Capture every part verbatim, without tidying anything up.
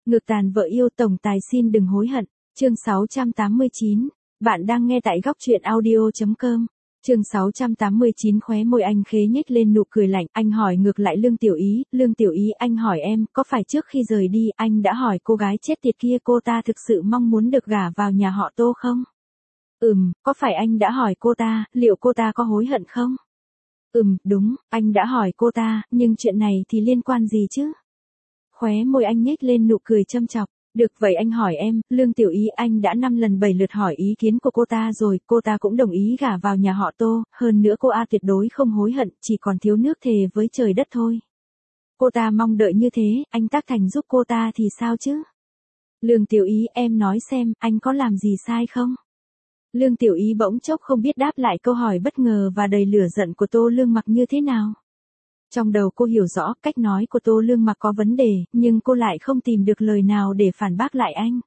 Ngược tàn vợ yêu tổng tài xin đừng hối hận. Chương sáu trăm tám mươi chín. Bạn đang nghe tại góc truyện audio chấm com. Chương sáu trăm tám mươi chín. Khóe môi anh khế nhếch lên nụ cười lạnh, anh hỏi ngược lại Lương Tiểu Ý, "Lương Tiểu Ý, anh hỏi em, có phải trước khi rời đi, anh đã hỏi cô gái chết tiệt kia cô ta thực sự mong muốn được gả vào nhà họ Tô không?" "Ừm, có phải anh đã hỏi cô ta, liệu cô ta có hối hận không?" "Ừm, đúng, anh đã hỏi cô ta, nhưng chuyện này thì liên quan gì chứ?" Khóe môi anh nhếch lên nụ cười châm chọc. "Được vậy anh hỏi em, Lương Tiểu Ý, anh đã năm lần bảy lượt hỏi ý kiến của cô ta rồi, cô ta cũng đồng ý gả vào nhà họ Tô, hơn nữa cô A tuyệt đối không hối hận, chỉ còn thiếu nước thề với trời đất thôi. Cô ta mong đợi như thế, anh tác thành giúp cô ta thì sao chứ?" "Lương Tiểu Ý, em nói xem, anh có làm gì sai không?" Lương Tiểu Ý bỗng chốc không biết đáp lại câu hỏi bất ngờ và đầy lửa giận của Tô Lương Mặc như thế nào. Trong đầu cô hiểu rõ cách nói của Tô Lương Mặc có vấn đề, nhưng cô lại không tìm được lời nào để phản bác lại anh.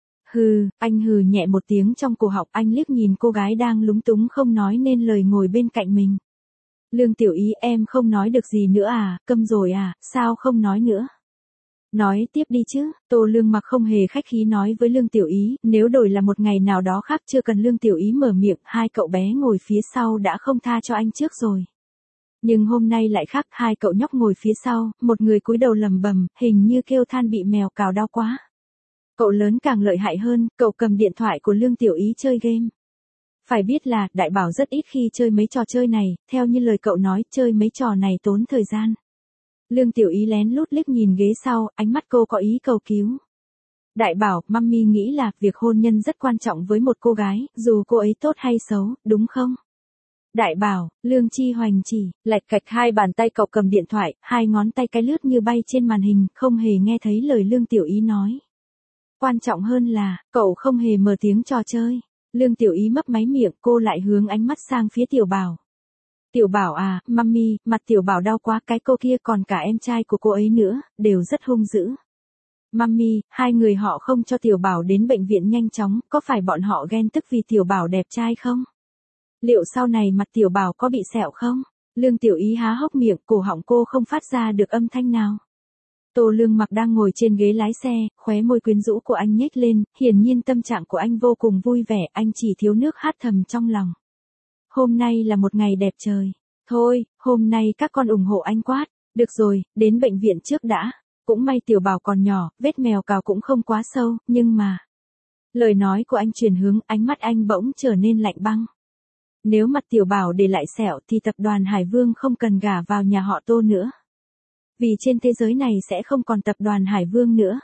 Hừ, anh hừ nhẹ một tiếng trong cổ họng, anh liếc nhìn cô gái đang lúng túng không nói nên lời ngồi bên cạnh mình. "Lương Tiểu Ý, em không nói được gì nữa à, câm rồi à, sao không nói nữa?" "Nói tiếp đi chứ." Tô Lương Mặc không hề khách khí nói với Lương Tiểu Ý, nếu đổi là một ngày nào đó khác chưa cần Lương Tiểu Ý mở miệng, hai cậu bé ngồi phía sau đã không tha cho anh trước rồi. Nhưng hôm nay lại khác, hai cậu nhóc ngồi phía sau, một người cúi đầu lầm bầm, hình như kêu than bị mèo cào đau quá. Cậu lớn càng lợi hại hơn, cậu cầm điện thoại của Lương Tiểu Ý chơi game. Phải biết là, Đại Bảo rất ít khi chơi mấy trò chơi này, theo như lời cậu nói, chơi mấy trò này tốn thời gian. Lương Tiểu Ý lén lút liếc nhìn ghế sau, ánh mắt cô có ý cầu cứu. "Đại Bảo, mummy nghĩ là, việc hôn nhân rất quan trọng với một cô gái, dù cô ấy tốt hay xấu, đúng không?" "Đại Bảo." Lương Chi Hoành chỉ, lạch cạch hai bàn tay cậu cầm điện thoại, hai ngón tay cái lướt như bay trên màn hình, không hề nghe thấy lời Lương Tiểu Ý nói. "Quan trọng hơn là, cậu không hề mở tiếng trò chơi." Lương Tiểu Ý mấp máy miệng, cô lại hướng ánh mắt sang phía Tiểu Bảo. "Tiểu Bảo à, mummy, mặt Tiểu Bảo đau quá, cái cô kia còn cả em trai của cô ấy nữa, đều rất hung dữ. Mummy, hai người họ không cho Tiểu Bảo đến bệnh viện nhanh chóng, có phải bọn họ ghen tức vì Tiểu Bảo đẹp trai không? Liệu sau này mặt Tiểu Bảo có bị sẹo không?" Lương Tiểu Ý há hốc miệng, cổ họng cô không phát ra được âm thanh nào. Tô Lương Mặc đang ngồi trên ghế lái xe, khóe môi quyến rũ của anh nhếch lên, hiển nhiên tâm trạng của anh vô cùng vui vẻ, anh chỉ thiếu nước hát thầm trong lòng. Hôm nay là một ngày đẹp trời. Thôi, hôm nay các con ủng hộ anh quát. Được rồi, đến bệnh viện trước đã. Cũng may Tiểu Bảo còn nhỏ, vết mèo cào cũng không quá sâu, nhưng mà... Lời nói của anh chuyển hướng, ánh mắt anh bỗng trở nên lạnh băng. Nếu mặt Tiểu Bảo để lại sẹo thì tập đoàn Hải Vương không cần gả vào nhà họ Tô nữa. Vì trên thế giới này sẽ không còn tập đoàn Hải Vương nữa.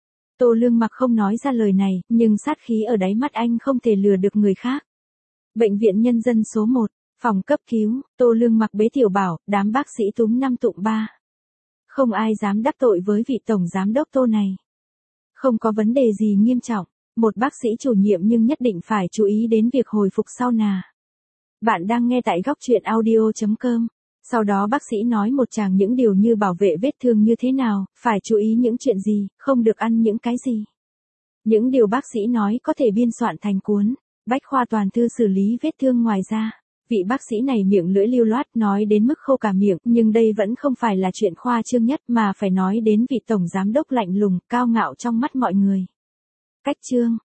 Tô Lương Mặc không nói ra lời này, nhưng sát khí ở đáy mắt anh không thể lừa được người khác. Bệnh viện Nhân dân số một, phòng cấp cứu, Tô Lương Mặc bế Tiểu Bảo, đám bác sĩ túm năm tụm ba. Không ai dám đắc tội với vị tổng giám đốc Tô này. Không có vấn đề gì nghiêm trọng, một bác sĩ chủ nhiệm nhưng nhất định phải chú ý đến việc hồi phục sau nà. Bạn đang nghe tại góc truyện audio chấm com. Sau đó bác sĩ nói một tràng những điều như bảo vệ vết thương như thế nào, phải chú ý những chuyện gì, không được ăn những cái gì. Những điều bác sĩ nói có thể biên soạn thành cuốn Bách khoa toàn thư xử lý vết thương. Ngoài ra, vị bác sĩ này miệng lưỡi lưu loát nói đến mức khô cả miệng, nhưng đây vẫn không phải là chuyện khoa trương nhất mà phải nói đến vị tổng giám đốc lạnh lùng, cao ngạo trong mắt mọi người. Cách chương